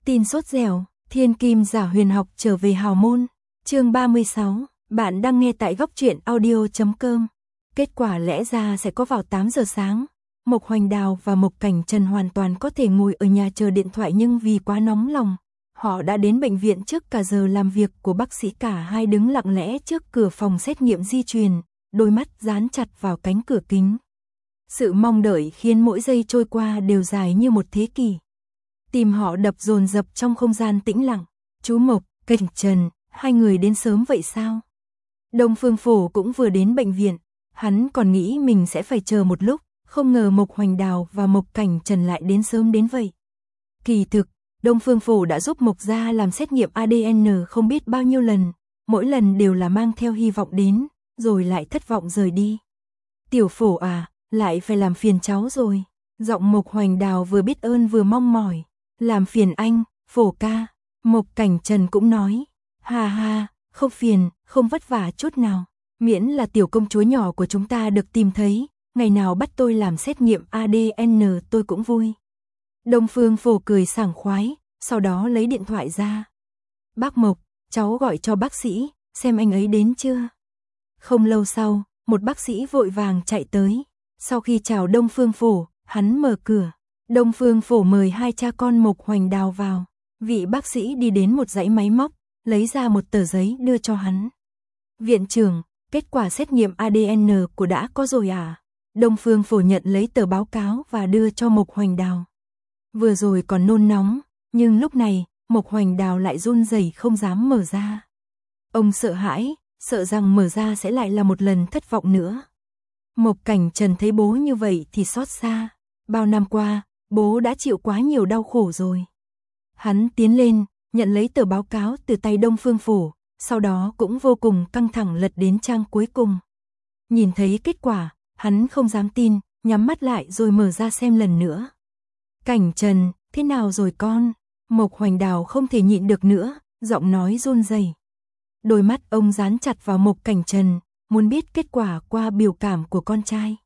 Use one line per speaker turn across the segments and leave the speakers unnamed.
Tin sốt dẻo, thiên kim giả huyền học trở về hào môn. Chương 36, bạn đang nghe tại góc truyện audio.com. Kết quả lẽ ra sẽ có vào 8 giờ sáng. Mộc Hoành Đào và Mộc Cảnh Trần hoàn toàn có thể ngồi ở nhà chờ điện thoại, nhưng vì quá nóng lòng, họ đã đến bệnh viện trước cả giờ làm việc của bác sĩ. Cả hai đứng lặng lẽ trước cửa phòng xét nghiệm di truyền, đôi mắt dán chặt vào cánh cửa kính. Sự mong đợi khiến mỗi giây trôi qua đều dài như một thế kỷ. Tim họ đập dồn dập trong không gian tĩnh lặng. Chú Mộc, Cảnh Trần, hai người đến sớm vậy sao? Đông Phương Phổ cũng vừa đến bệnh viện, hắn còn nghĩ mình sẽ phải chờ một lúc, không ngờ Mộc Hoành Đào và Mộc Cảnh Trần lại đến sớm đến vậy. Kỳ thực, Đông Phương Phổ đã giúp Mộc gia làm xét nghiệm ADN không biết bao nhiêu lần, mỗi lần đều là mang theo hy vọng đến, rồi lại thất vọng rời đi. Tiểu Phổ à, lại phải làm phiền cháu rồi. Giọng Mộc Hoành Đào vừa biết ơn vừa mong mỏi. Làm phiền anh, Phổ ca. Mộc Cảnh Trần cũng nói. Ha ha, không phiền, không vất vả chút nào. Miễn là tiểu công chúa nhỏ của chúng ta được tìm thấy, ngày nào bắt tôi làm xét nghiệm ADN tôi cũng vui. Đông Phương Phổ cười sảng khoái, sau đó lấy điện thoại ra. Bác Mộc, cháu gọi cho bác sĩ, xem anh ấy đến chưa. Không lâu sau, một bác sĩ vội vàng chạy tới. Sau khi chào Đông Phương Phổ, hắn mở cửa. Đông Phương Phổ mời hai cha con Mộc Hoành Đào vào. Vị bác sĩ đi đến một dãy máy móc, lấy ra một tờ giấy đưa cho hắn. Viện trưởng, kết quả xét nghiệm ADN của đã có rồi à? Đông Phương Phổ nhận lấy tờ báo cáo và đưa cho Mộc Hoành Đào. Vừa rồi còn nôn nóng, nhưng lúc này, Mộc Hoành Đào lại run rẩy không dám mở ra. Ông sợ hãi, sợ rằng mở ra sẽ lại là một lần thất vọng nữa. Mộc Cảnh Trần thấy bố như vậy thì xót xa. Bao năm qua, bố đã chịu quá nhiều đau khổ rồi. Hắn tiến lên, nhận lấy tờ báo cáo từ tay Đông Phương Phổ, sau đó cũng vô cùng căng thẳng lật đến trang cuối cùng. Nhìn thấy kết quả, hắn không dám tin, nhắm mắt lại rồi mở ra xem lần nữa. Cảnh Trần, thế nào rồi con? Mộc Hoành Đào không thể nhịn được nữa, giọng nói run rẩy. Đôi mắt ông dán chặt vào Mộc Cảnh Trần, muốn biết kết quả qua biểu cảm của con trai.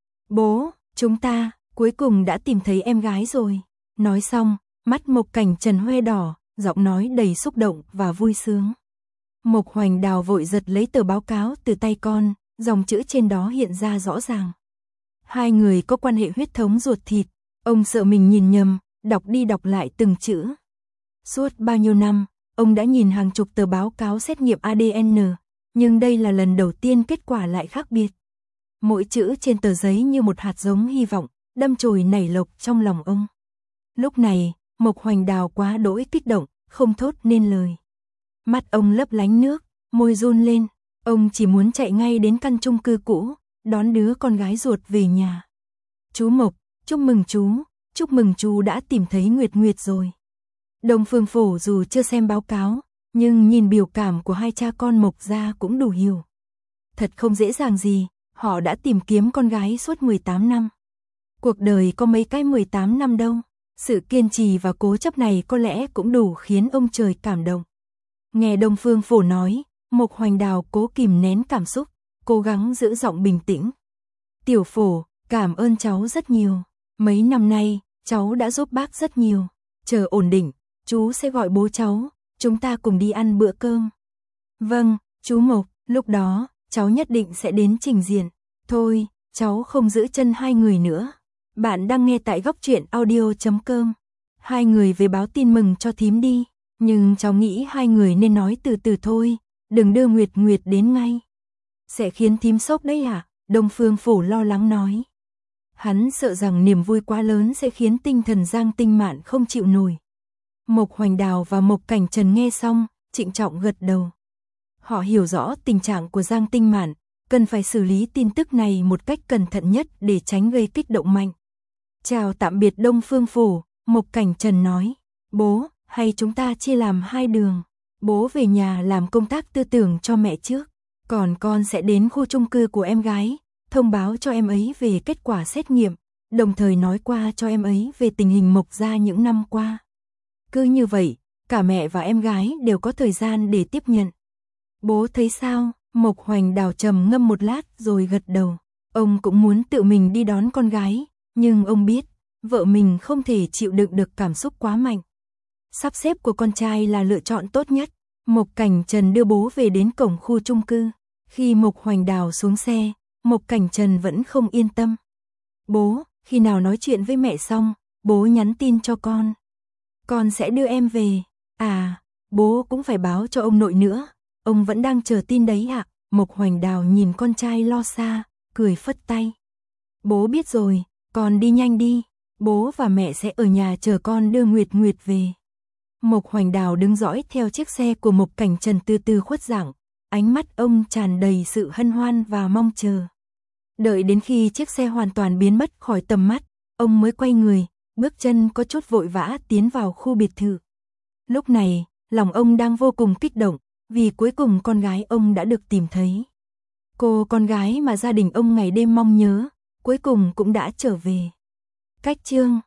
Bố, chúng ta cuối cùng đã tìm thấy em gái rồi. Nói xong, mắt Mộc Cảnh Trần hoe đỏ, giọng nói đầy xúc động và vui sướng. Mộc Hoành Đào vội giật lấy tờ báo cáo từ tay con, dòng chữ trên đó hiện ra rõ ràng. Hai người có quan hệ huyết thống ruột thịt, ông sợ mình nhìn nhầm, đọc đi đọc lại từng chữ. Suốt bao nhiêu năm, ông đã nhìn hàng chục tờ báo cáo xét nghiệm ADN, nhưng đây là lần đầu tiên kết quả lại khác biệt. Mỗi chữ trên tờ giấy như một hạt giống hy vọng, đâm chồi nảy lộc trong lòng ông. Lúc này, Mộc Hoành Đào quá đỗi kích động, không thốt nên lời. Mắt ông lấp lánh nước, môi run lên, ông chỉ muốn chạy ngay đến căn chung cư cũ, đón đứa con gái ruột về nhà. Chú Mộc, chúc mừng chú đã tìm thấy Nguyệt Nguyệt rồi. Đông Phương Phổ dù chưa xem báo cáo, nhưng nhìn biểu cảm của hai cha con Mộc gia cũng đủ hiểu. Thật không dễ dàng gì, họ đã tìm kiếm con gái suốt 18 năm. Cuộc đời có mấy cái 18 năm đâu, sự kiên trì và cố chấp này có lẽ cũng đủ khiến ông trời cảm động. Nghe Đông Phương Phổ nói, Mộc Hoành Đào cố kìm nén cảm xúc, cố gắng giữ giọng bình tĩnh. Tiểu Phổ, cảm ơn cháu rất nhiều. Mấy năm nay, cháu đã giúp bác rất nhiều. Chờ ổn định, chú sẽ gọi bố cháu, chúng ta cùng đi ăn bữa cơm. Vâng, chú Mộc, lúc đó, cháu nhất định sẽ đến trình diện. Thôi, cháu không giữ chân hai người nữa. Bạn đang nghe tại góc truyện audio.com. Hai người về báo tin mừng cho thím đi. Nhưng cháu nghĩ hai người nên nói từ từ thôi, đừng đưa Nguyệt Nguyệt đến ngay. Sẽ khiến thím sốc đấy à? Đông Phương Phổ lo lắng nói. Hắn sợ rằng niềm vui quá lớn sẽ khiến tinh thần Giang Tinh Mạn không chịu nổi. Mộc Hoành Đào và Mộc Cảnh Trần nghe xong, trịnh trọng gật đầu. Họ hiểu rõ tình trạng của Giang Tinh Mạn, cần phải xử lý tin tức này một cách cẩn thận nhất để tránh gây kích động mạnh. Chào tạm biệt Đông Phương Phổ, Mộc Cảnh Trần nói. Bố, hay chúng ta chia làm hai đường. Bố về nhà làm công tác tư tưởng cho mẹ trước, còn con sẽ đến khu chung cư của em gái, thông báo cho em ấy về kết quả xét nghiệm, đồng thời nói qua cho em ấy về tình hình Mộc gia những năm qua. Cứ như vậy, cả mẹ và em gái đều có thời gian để tiếp nhận. Bố thấy sao? Mộc Hoành Đào trầm ngâm một lát rồi gật đầu. Ông cũng muốn tự mình đi đón con gái, nhưng ông biết, vợ mình không thể chịu đựng được cảm xúc quá mạnh. Sắp xếp của con trai là lựa chọn tốt nhất. Mộc Cảnh Trần đưa bố về đến cổng khu chung cư. Khi Mộc Hoành Đào xuống xe, Mộc Cảnh Trần vẫn không yên tâm. Bố, khi nào nói chuyện với mẹ xong, bố nhắn tin cho con. Con sẽ đưa em về. À, bố cũng phải báo cho ông nội nữa. Ông vẫn đang chờ tin đấy ạ. Mộc Hoành Đào nhìn con trai lo xa, cười phất tay. Bố biết rồi, con đi nhanh đi. Bố và mẹ sẽ ở nhà chờ con đưa Nguyệt Nguyệt về. Mộc Hoành Đào đứng dõi theo chiếc xe của Mộc Cảnh Trần từ từ khuất dạng. Ánh mắt ông tràn đầy sự hân hoan và mong chờ. Đợi đến khi chiếc xe hoàn toàn biến mất khỏi tầm mắt, ông mới quay người, bước chân có chút vội vã tiến vào khu biệt thự. Lúc này, lòng ông đang vô cùng kích động, vì cuối cùng con gái ông đã được tìm thấy. Cô con gái mà gia đình ông ngày đêm mong nhớ, cuối cùng cũng đã trở về. Cách chương